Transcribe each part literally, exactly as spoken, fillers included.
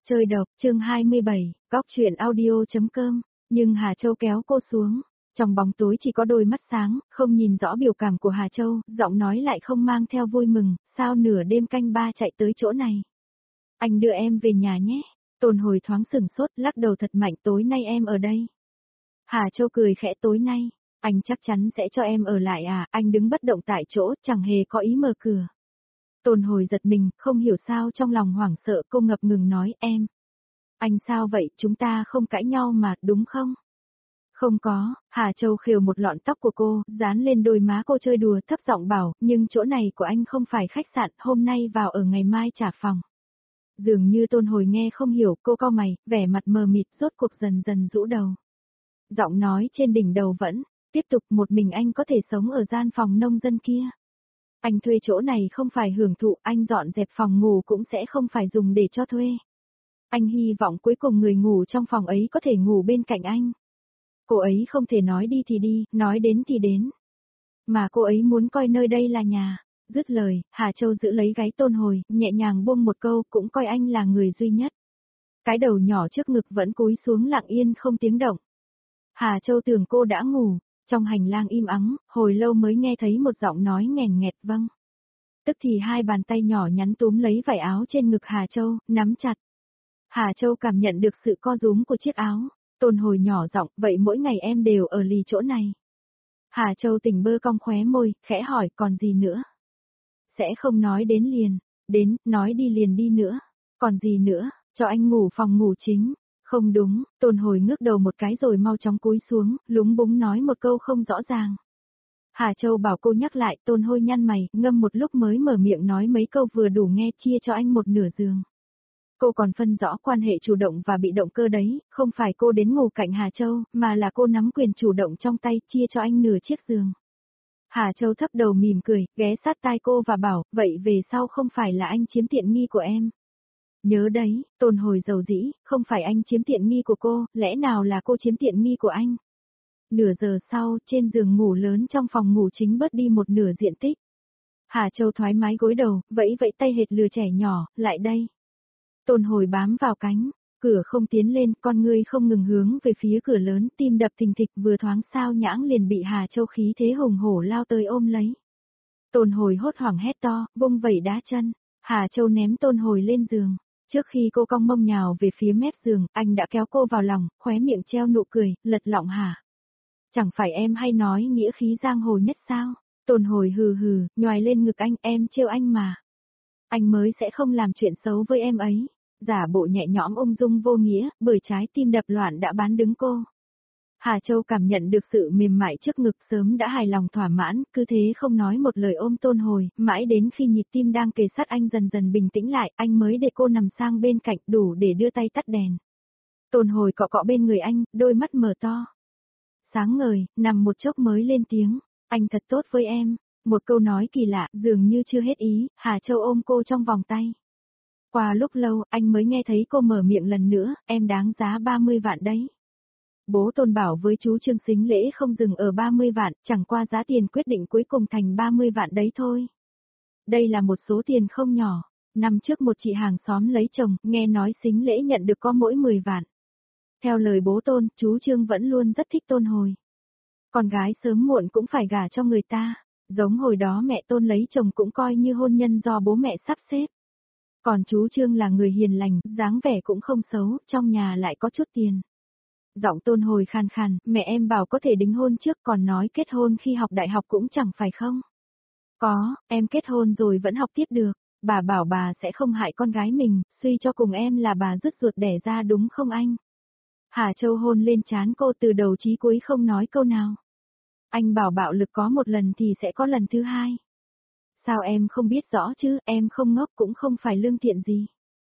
Chơi độc, chương hai mươi bảy, góc chuyện audio.com, nhưng Hà Châu kéo cô xuống. Trong bóng tối chỉ có đôi mắt sáng, không nhìn rõ biểu cảm của Hà Châu, giọng nói lại không mang theo vui mừng, sao nửa đêm canh ba chạy tới chỗ này. Anh đưa em về nhà nhé. Tôn Hồi thoáng sửng sốt, lắc đầu thật mạnh, tối nay em ở đây. Hà Châu cười khẽ, tối nay, anh chắc chắn sẽ cho em ở lại à, anh đứng bất động tại chỗ, chẳng hề có ý mở cửa. Tôn Hồi giật mình, không hiểu sao trong lòng hoảng sợ, cô ngập ngừng nói, em. Anh sao vậy, chúng ta không cãi nhau mà, đúng không? Không có, Hà Châu khều một lọn tóc của cô, dán lên đôi má cô chơi đùa, thấp giọng bảo, nhưng chỗ này của anh không phải khách sạn, hôm nay vào ở ngày mai trả phòng. Dường như Tôn Hồi nghe không hiểu, cô cau mày, vẻ mặt mờ mịt, rốt cuộc dần dần rũ đầu. Giọng nói trên đỉnh đầu vẫn, tiếp tục, một mình anh có thể sống ở gian phòng nông dân kia. Anh thuê chỗ này không phải hưởng thụ, anh dọn dẹp phòng ngủ cũng sẽ không phải dùng để cho thuê. Anh hy vọng cuối cùng người ngủ trong phòng ấy có thể ngủ bên cạnh anh. Cô ấy không thể nói đi thì đi, nói đến thì đến. Mà cô ấy muốn coi nơi đây là nhà. Dứt lời, Hà Châu giữ lấy gáy Tôn Hồi, nhẹ nhàng buông một câu, cũng coi anh là người duy nhất. Cái đầu nhỏ trước ngực vẫn cúi xuống lặng yên không tiếng động. Hà Châu tưởng cô đã ngủ. Trong hành lang im ắng, hồi lâu mới nghe thấy một giọng nói nghèn nghẹt vâng. Tức thì hai bàn tay nhỏ nhắn túm lấy vải áo trên ngực Hà Châu, nắm chặt. Hà Châu cảm nhận được sự co rúm của chiếc áo. Tôn Hồi nhỏ giọng, vậy mỗi ngày em đều ở lì chỗ này. Hà Châu tỉnh bơ cong khóe môi, khẽ hỏi, còn gì nữa? Sẽ không nói đến liền. Đến, nói đi liền đi nữa. Còn gì nữa, cho anh ngủ phòng ngủ chính. Không đúng, Tôn Hồi ngước đầu một cái rồi mau chóng cúi xuống, lúng búng nói một câu không rõ ràng. Hà Châu bảo cô nhắc lại, Tôn Hồi nhăn mày, ngâm một lúc mới mở miệng nói mấy câu vừa đủ nghe, chia cho anh một nửa giường. Cô còn phân rõ quan hệ chủ động và bị động cơ đấy, không phải cô đến ngủ cạnh Hà Châu, mà là cô nắm quyền chủ động trong tay, chia cho anh nửa chiếc giường. Hà Châu thấp đầu mỉm cười, ghé sát tai cô và bảo, vậy về sau không phải là anh chiếm tiện nghi của em. Nhớ đấy, Tôn Hồi dầu dĩ, không phải anh chiếm tiện nghi của cô, lẽ nào là cô chiếm tiện nghi của anh? Nửa giờ sau, trên giường ngủ lớn trong phòng ngủ chính bớt đi một nửa diện tích. Hà Châu thoải mái gối đầu, vẫy vẫy tay hệt lừa trẻ nhỏ, lại đây. Tôn Hồi bám vào cánh, cửa không tiến lên, con ngươi không ngừng hướng về phía cửa lớn, tim đập thình thịch vừa thoáng sao nhãng liền bị Hà Châu khí thế hùng hổ lao tới ôm lấy. Tôn Hồi hốt hoảng hét to, vung vẩy đá chân, Hà Châu ném Tôn Hồi lên giường. Trước khi cô cong mông nhào về phía mép giường, anh đã kéo cô vào lòng, khóe miệng treo nụ cười, lật lọng hả? Chẳng phải em hay nói nghĩa khí giang hồ nhất sao? Tôn Hồi hừ hừ, nhoài lên ngực anh, em trêu anh mà. Anh mới sẽ không làm chuyện xấu với em ấy. Giả bộ nhẹ nhõm ung dung vô nghĩa, bởi trái tim đập loạn đã bán đứng cô. Hà Châu cảm nhận được sự mềm mại trước ngực sớm đã hài lòng thỏa mãn, cứ thế không nói một lời ôm Tôn Hồi, mãi đến khi nhịp tim đang kề sát anh dần dần bình tĩnh lại, anh mới để cô nằm sang bên cạnh đủ để đưa tay tắt đèn. Tôn Hồi cọ cọ bên người anh, đôi mắt mở to. Sáng ngời, nằm một chốc mới lên tiếng, anh thật tốt với em. Một câu nói kỳ lạ, dường như chưa hết ý, Hà Châu ôm cô trong vòng tay. Qua lúc lâu, anh mới nghe thấy cô mở miệng lần nữa, em đáng giá ba mươi vạn đấy. Bố Tôn bảo với chú Trương sính lễ không dừng ở ba mươi vạn, chẳng qua giá tiền quyết định cuối cùng thành ba mươi vạn đấy thôi. Đây là một số tiền không nhỏ. Năm trước một chị hàng xóm lấy chồng, nghe nói sính lễ nhận được có mỗi mười vạn. Theo lời bố Tôn, chú Trương vẫn luôn rất thích Tôn Hồi. Con gái sớm muộn cũng phải gả cho người ta. Giống hồi đó mẹ Tôn lấy chồng cũng coi như hôn nhân do bố mẹ sắp xếp. Còn chú Trương là người hiền lành, dáng vẻ cũng không xấu, trong nhà lại có chút tiền. Giọng Tôn Hồi khàn khàn, mẹ em bảo có thể đính hôn trước còn nói kết hôn khi học đại học cũng chẳng phải không? Có, em kết hôn rồi vẫn học tiếp được, bà bảo bà sẽ không hại con gái mình, suy cho cùng em là bà dứt ruột đẻ ra đúng không anh? Hà Châu hôn lên trán cô từ đầu chí cuối không nói câu nào. Anh bảo bạo lực có một lần thì sẽ có lần thứ hai. Sao em không biết rõ chứ, em không ngốc cũng không phải lương thiện gì.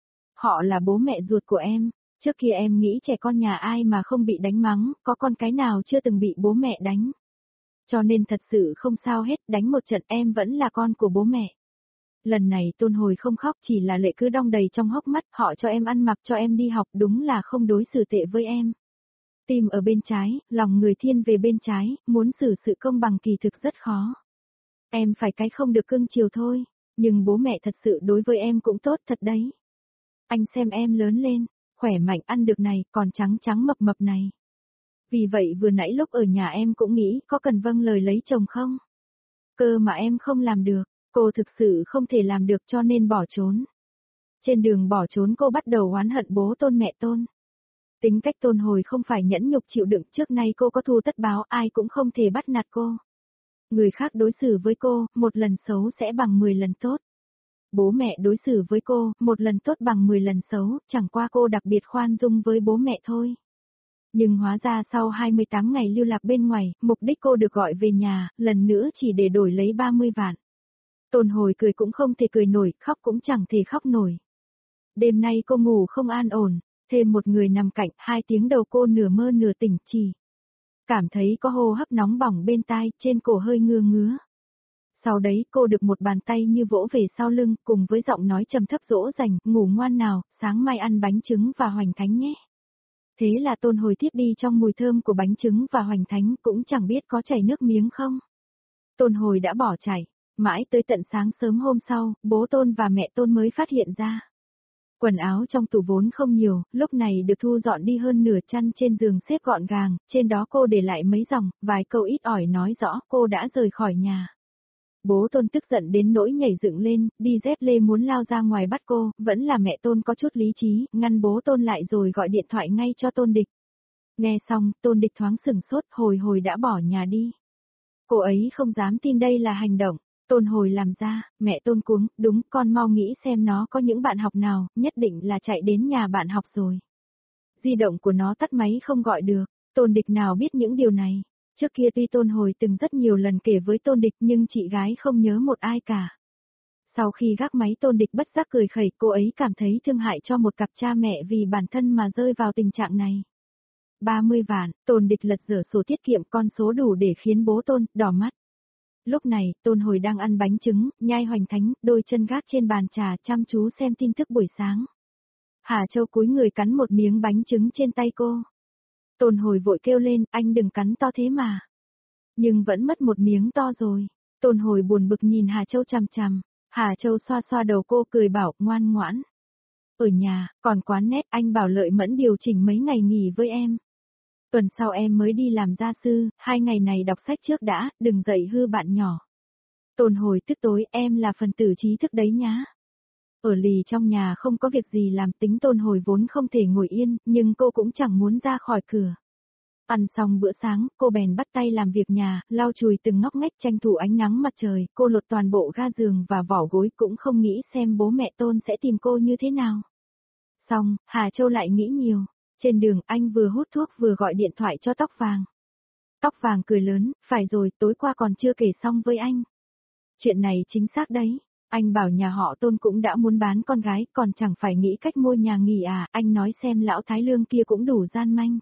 Họ là bố mẹ ruột của em, trước kia em nghĩ trẻ con nhà ai mà không bị đánh mắng, có con cái nào chưa từng bị bố mẹ đánh. Cho nên thật sự không sao hết, đánh một trận em vẫn là con của bố mẹ. Lần này Tôn Hồi không khóc, chỉ là lệ cứ đong đầy trong hốc mắt, họ cho em ăn mặc cho em đi học, đúng là không đối xử tệ với em. Tim ở bên trái, lòng người thiên về bên trái, muốn xử sự công bằng kỳ thực rất khó. Em phải cái không được cưng chiều thôi, nhưng bố mẹ thật sự đối với em cũng tốt thật đấy. Anh xem em lớn lên, khỏe mạnh ăn được này, còn trắng trắng mập mập này. Vì vậy vừa nãy lúc ở nhà em cũng nghĩ có cần vâng lời lấy chồng không? Cơ mà em không làm được, cô thực sự không thể làm được cho nên bỏ trốn. Trên đường bỏ trốn cô bắt đầu oán hận bố Tôn mẹ Tôn. Tính cách Tôn Hồi không phải nhẫn nhục chịu đựng, trước nay cô có thù tất báo, ai cũng không thể bắt nạt cô. Người khác đối xử với cô, một lần xấu sẽ bằng mười lần tốt. Bố mẹ đối xử với cô, một lần tốt bằng mười lần xấu, chẳng qua cô đặc biệt khoan dung với bố mẹ thôi. Nhưng hóa ra sau hai mươi tám ngày lưu lạc bên ngoài, mục đích cô được gọi về nhà, lần nữa chỉ để đổi lấy ba mươi vạn. Tôn Hồi cười cũng không thể cười nổi, khóc cũng chẳng thể khóc nổi. Đêm nay cô ngủ không an ổn, thêm một người nằm cạnh, hai tiếng đầu cô nửa mơ nửa tỉnh chỉ. Cảm thấy có hô hấp nóng bỏng bên tai, trên cổ hơi ngứa ngứa. Sau đấy cô được một bàn tay như vỗ về sau lưng, cùng với giọng nói trầm thấp dỗ dành, ngủ ngoan nào, sáng mai ăn bánh trứng và hoành thánh nhé. Thế là Tôn Hồi tiếp đi trong mùi thơm của bánh trứng và hoành thánh, cũng chẳng biết có chảy nước miếng không. Tôn Hồi đã bỏ chạy, mãi tới tận sáng sớm hôm sau, bố Tôn và mẹ Tôn mới phát hiện ra. Quần áo trong tủ vốn không nhiều, lúc này được thu dọn đi hơn nửa, chăn trên giường xếp gọn gàng, trên đó cô để lại mấy dòng, vài câu ít ỏi nói rõ cô đã rời khỏi nhà. Bố Tôn tức giận đến nỗi nhảy dựng lên, đi dép lê muốn lao ra ngoài bắt cô, vẫn là mẹ Tôn có chút lý trí, ngăn bố Tôn lại rồi gọi điện thoại ngay cho Tôn Địch. Nghe xong, Tôn Địch thoáng sửng sốt, hồi hồi đã bỏ nhà đi. Cô ấy không dám tin đây là hành động. Tôn Hồi làm ra, mẹ Tôn cuống, đúng, con mau nghĩ xem nó có những bạn học nào, nhất định là chạy đến nhà bạn học rồi. Di động của nó tắt máy không gọi được, Tôn Địch nào biết những điều này. Trước kia tuy Tôn Hồi từng rất nhiều lần kể với Tôn Địch nhưng chị gái không nhớ một ai cả. Sau khi gác máy Tôn Địch bất giác cười khẩy, cô ấy cảm thấy thương hại cho một cặp cha mẹ vì bản thân mà rơi vào tình trạng này. ba mươi vạn, Tôn Địch lật dở sổ tiết kiệm, con số đủ để khiến bố Tôn đỏ mắt. Lúc này, Tôn Hồi đang ăn bánh trứng, nhai hoành thánh, đôi chân gác trên bàn trà chăm chú xem tin tức buổi sáng. Hà Châu cúi người cắn một miếng bánh trứng trên tay cô. Tôn Hồi vội kêu lên, anh đừng cắn to thế mà. Nhưng vẫn mất một miếng to rồi. Tôn Hồi buồn bực nhìn Hà Châu chằm chằm. Hà Châu xoa xoa đầu cô cười bảo, ngoan ngoãn. Ở nhà, còn quán nét, anh bảo Lợi Mẫn điều chỉnh mấy ngày nghỉ với em. Tuần sau em mới đi làm gia sư, hai ngày này đọc sách trước đã, đừng dậy hư bạn nhỏ. Tôn Hồi tức tối, em là phần tử trí thức đấy nhá. Ở lì trong nhà không có việc gì làm, tính Tôn Hồi vốn không thể ngồi yên, nhưng cô cũng chẳng muốn ra khỏi cửa. Ăn xong bữa sáng, cô bèn bắt tay làm việc nhà, lau chùi từng ngóc ngách tranh thủ ánh nắng mặt trời, cô lột toàn bộ ga giường và vỏ gối, cũng không nghĩ xem bố mẹ Tôn sẽ tìm cô như thế nào. Xong, Hà Châu lại nghĩ nhiều. Trên đường anh vừa hút thuốc vừa gọi điện thoại cho Tóc Vàng. Tóc Vàng cười lớn, phải rồi, tối qua còn chưa kể xong với anh. Chuyện này chính xác đấy, anh bảo nhà họ Tôn cũng đã muốn bán con gái, còn chẳng phải nghĩ cách mua nhà nghỉ à, anh nói xem lão Thái Lương kia cũng đủ gian manh.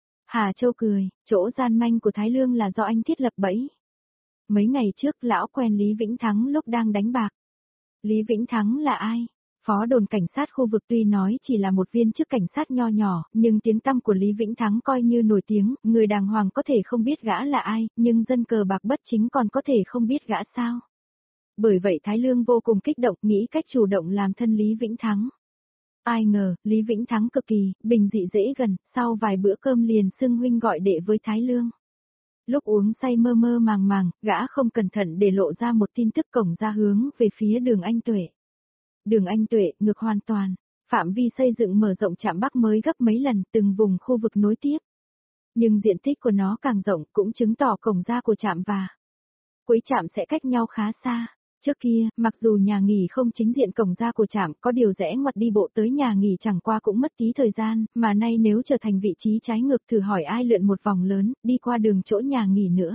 Hà Châu cười, chỗ gian manh của Thái Lương là do anh thiết lập bẫy. Mấy ngày trước lão quen Lý Vĩnh Thắng lúc đang đánh bạc. Lý Vĩnh Thắng là ai? Phó đồn cảnh sát khu vực, tuy nói chỉ là một viên chức cảnh sát nho nhỏ, nhưng tiếng tăm của Lý Vĩnh Thắng coi như nổi tiếng, người đàng hoàng có thể không biết gã là ai, nhưng dân cờ bạc bất chính còn có thể không biết gã sao. Bởi vậy Thái Lương vô cùng kích động, nghĩ cách chủ động làm thân Lý Vĩnh Thắng. Ai ngờ, Lý Vĩnh Thắng cực kỳ, bình dị dễ gần, sau vài bữa cơm liền xưng huynh gọi đệ với Thái Lương. Lúc uống say mơ mơ màng màng, gã không cẩn thận để lộ ra một tin tức cổng ra hướng về phía đường Anh Tuệ. Đường Anh Tuệ, ngược hoàn toàn, phạm vi xây dựng mở rộng trạm Bắc mới gấp mấy lần, từng vùng khu vực nối tiếp. Nhưng diện tích của nó càng rộng cũng chứng tỏ cổng ra của trạm và cuối trạm sẽ cách nhau khá xa. Trước kia, mặc dù nhà nghỉ không chính diện cổng ra của trạm, có điều rẽ ngoặt đi bộ tới nhà nghỉ chẳng qua cũng mất tí thời gian, mà nay nếu trở thành vị trí trái ngược thử hỏi ai lượn một vòng lớn, đi qua đường chỗ nhà nghỉ nữa.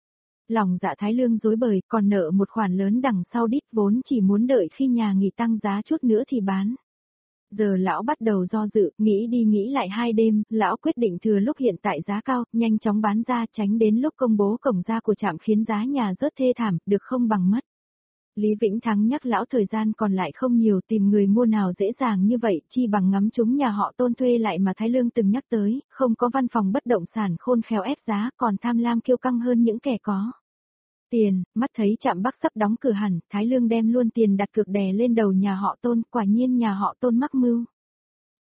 Lòng dạ Thái Lương rối bời, còn nợ một khoản lớn đằng sau đít, vốn chỉ muốn đợi khi nhà nghỉ tăng giá chút nữa thì bán. Giờ lão bắt đầu do dự, nghĩ đi nghĩ lại hai đêm, lão quyết định thừa lúc hiện tại giá cao, nhanh chóng bán ra, tránh đến lúc công bố cổng ra của trạm khiến giá nhà rớt thê thảm, được không bằng mất. Lý Vĩnh Thắng nhắc lão thời gian còn lại không nhiều, tìm người mua nào dễ dàng như vậy, chi bằng ngắm chúng nhà họ Tôn thuê lại mà Thái Lương từng nhắc tới, không có văn phòng bất động sản khôn khéo ép giá, còn tham lam kiêu căng hơn những kẻ có tiền. Mắt thấy trạm Bắc sắp đóng cửa hẳn, Thái Lương đem luôn tiền đặt cược đè lên đầu nhà họ Tôn, quả nhiên nhà họ Tôn mắc mưu.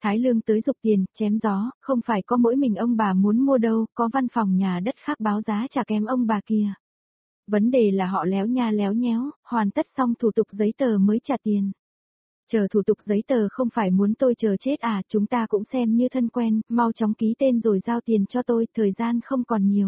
Thái Lương tới giục tiền, chém gió, không phải có mỗi mình ông bà muốn mua đâu, có văn phòng nhà đất khác báo giá chả kém ông bà kia. Vấn đề là họ léo nha léo nhéo, hoàn tất xong thủ tục giấy tờ mới trả tiền. Chờ thủ tục giấy tờ không phải muốn tôi chờ chết à, chúng ta cũng xem như thân quen, mau chóng ký tên rồi giao tiền cho tôi, thời gian không còn nhiều.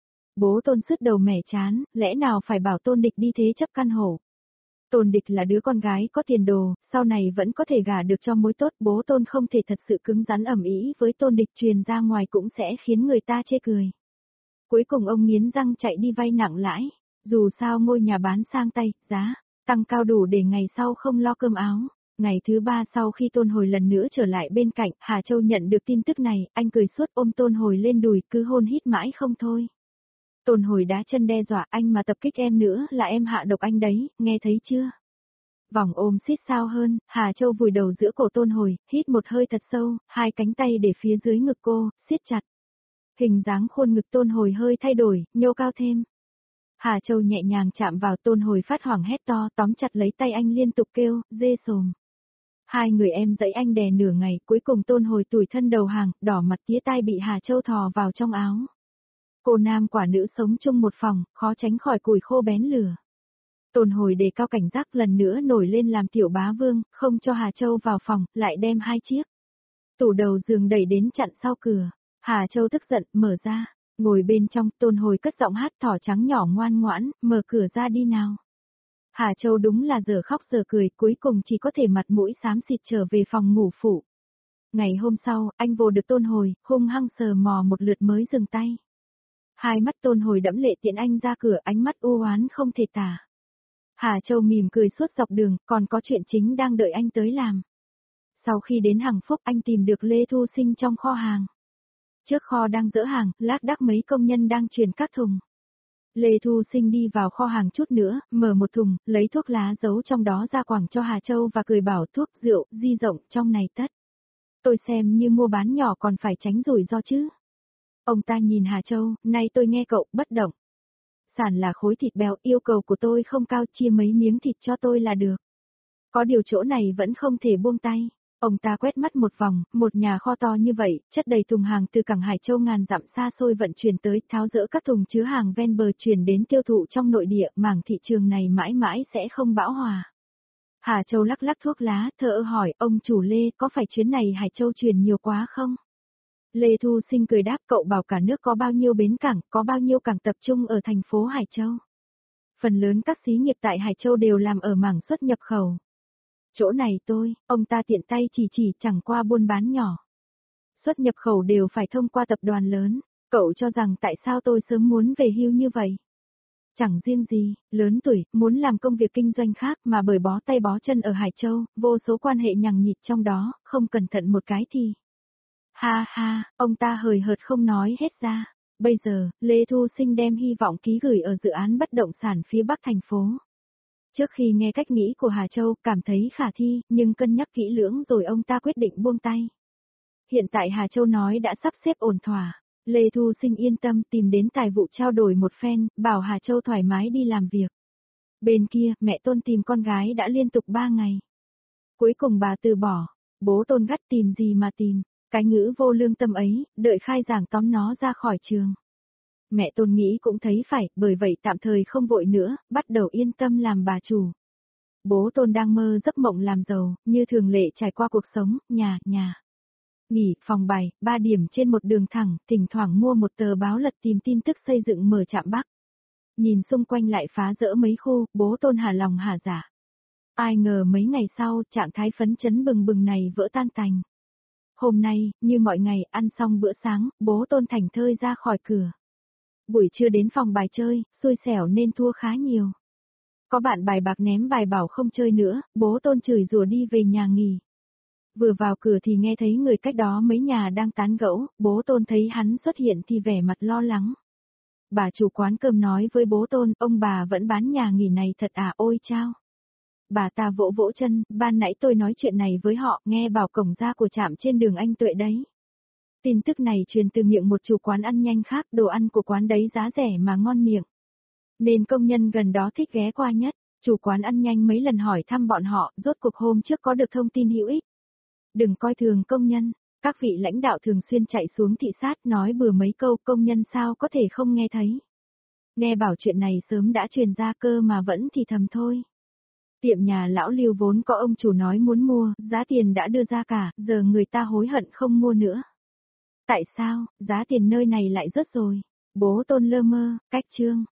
Bố Tôn sứt đầu mẻ chán, lẽ nào phải bảo Tôn Địch đi thế chấp căn hộ. Tôn Địch là đứa con gái có tiền đồ, sau này vẫn có thể gả được cho mối tốt, bố Tôn không thể thật sự cứng rắn ầm ĩ với Tôn Địch, truyền ra ngoài cũng sẽ khiến người ta chê cười. Cuối cùng ông nghiến răng chạy đi vay nặng lãi, dù sao ngôi nhà bán sang tay, giá tăng cao đủ để ngày sau không lo cơm áo. Ngày thứ ba sau khi Tôn Hồi lần nữa trở lại bên cạnh, Hà Châu nhận được tin tức này, anh cười suốt ôm Tôn Hồi lên đùi, cứ hôn hít mãi không thôi. Tôn Hồi đá chân đe dọa, anh mà tập kích em nữa là em hạ độc anh đấy, nghe thấy chưa? Vòng ôm xít sao hơn, Hà Châu vùi đầu giữa cổ Tôn Hồi, hít một hơi thật sâu, hai cánh tay để phía dưới ngực cô, siết chặt. Hình dáng khuôn ngực Tôn Hồi hơi thay đổi, nhô cao thêm. Hà Châu nhẹ nhàng chạm vào, Tôn Hồi phát hoảng hét to, tóm chặt lấy tay anh liên tục kêu, dê sồm. Hai người em dãy anh đè nửa ngày, cuối cùng Tôn Hồi tủi thân đầu hàng, đỏ mặt tía tai bị Hà Châu thò vào trong áo. Cô nam quả nữ sống chung một phòng, khó tránh khỏi củi khô bén lửa. Tôn Hồi đề cao cảnh giác lần nữa nổi lên làm tiểu bá vương, không cho Hà Châu vào phòng, lại đem hai chiếc tủ đầu giường đẩy đến chặn sau cửa. Hà Châu tức giận, mở ra, ngồi bên trong, Tôn Hồi cất giọng hát thỏ trắng nhỏ ngoan ngoãn, mở cửa ra đi nào. Hà Châu đúng là giờ khóc giờ cười, cuối cùng chỉ có thể mặt mũi xám xịt trở về phòng ngủ phụ. Ngày hôm sau, anh vô được Tôn Hồi, hung hăng sờ mò một lượt mới dừng tay. Hai mắt Tôn Hồi đẫm lệ tiễn anh ra cửa, ánh mắt u oán không thể tả. Hà Châu mỉm cười suốt dọc đường, còn có chuyện chính đang đợi anh tới làm. Sau khi đến Hằng Phúc, anh tìm được Lê Thu Sinh trong kho hàng. Trước kho đang dỡ hàng, lác đác mấy công nhân đang chuyển các thùng. Lê Thu Sinh đi vào kho hàng chút nữa, mở một thùng, lấy thuốc lá giấu trong đó ra quảng cho Hà Châu và cười bảo thuốc rượu, di rộng, trong này tất. Tôi xem như mua bán nhỏ còn phải tránh rủi ro chứ. Ông ta nhìn Hà Châu, nay tôi nghe cậu, bất động. Sản là khối thịt béo, yêu cầu của tôi không cao, chia mấy miếng thịt cho tôi là được. Có điều chỗ này vẫn không thể buông tay. Ông ta quét mắt một vòng, một nhà kho to như vậy, chất đầy thùng hàng từ cảng Hải Châu ngàn dặm xa xôi vận chuyển tới, tháo dỡ các thùng chứa hàng ven bờ chuyển đến tiêu thụ trong nội địa, mảng thị trường này mãi mãi sẽ không bão hòa. Hà Châu lắc lắc thuốc lá, thở ơ hỏi, ông chủ Lê, có phải chuyến này Hải Châu chuyển nhiều quá không? Lê Thu Sinh cười đáp, cậu bảo cả nước có bao nhiêu bến cảng, có bao nhiêu cảng tập trung ở thành phố Hải Châu. Phần lớn các xí nghiệp tại Hải Châu đều làm ở mảng xuất nhập khẩu. Chỗ này tôi, ông ta tiện tay chỉ chỉ, chẳng qua buôn bán nhỏ. Xuất nhập khẩu đều phải thông qua tập đoàn lớn, cậu cho rằng tại sao tôi sớm muốn về hưu như vậy? Chẳng riêng gì, lớn tuổi, muốn làm công việc kinh doanh khác mà bởi bó tay bó chân ở Hải Châu, vô số quan hệ nhằng nhịt trong đó, không cẩn thận một cái thì... Ha ha, ông ta hời hợt không nói hết ra. Bây giờ, Lê Thu Sinh đem hy vọng ký gửi ở dự án bất động sản phía Bắc thành phố. Trước khi nghe cách nghĩ của Hà Châu, cảm thấy khả thi, nhưng cân nhắc kỹ lưỡng rồi ông ta quyết định buông tay. Hiện tại Hà Châu nói đã sắp xếp ổn thỏa. Lê Thu Sinh yên tâm tìm đến tài vụ trao đổi một phen, bảo Hà Châu thoải mái đi làm việc. Bên kia, mẹ Tôn tìm con gái đã liên tục ba ngày. Cuối cùng bà từ bỏ, bố Tôn gắt tìm gì mà tìm, cái ngữ vô lương tâm ấy, đợi khai giảng tóm nó ra khỏi trường. Mẹ Tôn nghĩ cũng thấy phải, bởi vậy tạm thời không vội nữa, bắt đầu yên tâm làm bà chủ. Bố Tôn đang mơ giấc mộng làm giàu, như thường lệ trải qua cuộc sống, nhà, nhà. Nghỉ, phòng bài, ba điểm trên một đường thẳng, thỉnh thoảng mua một tờ báo lật tìm tin tức xây dựng mở trạm Bắc. Nhìn xung quanh lại phá rỡ mấy khu, bố Tôn hả lòng hả dạ. Ai ngờ mấy ngày sau, trạng thái phấn chấn bừng bừng này vỡ tan tành. Hôm nay, như mọi ngày, ăn xong bữa sáng, bố Tôn thảnh thơi ra khỏi cửa. Buổi trưa đến phòng bài chơi, xui xẻo nên thua khá nhiều. Có bạn bài bạc ném bài bảo không chơi nữa, bố Tôn chửi rủa đi về nhà nghỉ. Vừa vào cửa thì nghe thấy người cách đó mấy nhà đang tán gẫu, bố Tôn thấy hắn xuất hiện thì vẻ mặt lo lắng. Bà chủ quán cơm nói với bố Tôn, ông bà vẫn bán nhà nghỉ này thật à, ôi chao. Bà ta vỗ vỗ chân, ban nãy tôi nói chuyện này với họ, nghe bảo cổng ra của trạm trên đường Anh Tuệ đấy. Tin tức này truyền từ miệng một chủ quán ăn nhanh khác, đồ ăn của quán đấy giá rẻ mà ngon miệng. Nên công nhân gần đó thích ghé qua nhất, chủ quán ăn nhanh mấy lần hỏi thăm bọn họ, rốt cuộc hôm trước có được thông tin hữu ích. Đừng coi thường công nhân, các vị lãnh đạo thường xuyên chạy xuống thị sát nói bừa mấy câu công nhân sao có thể không nghe thấy. Nghe bảo chuyện này sớm đã truyền ra cơ mà vẫn thì thầm thôi. Tiệm nhà lão Lưu vốn có ông chủ nói muốn mua, giá tiền đã đưa ra cả, giờ người ta hối hận không mua nữa. Tại sao, giá tiền nơi này lại rớt rồi? Bố Tôn lơ mơ, cách Trương.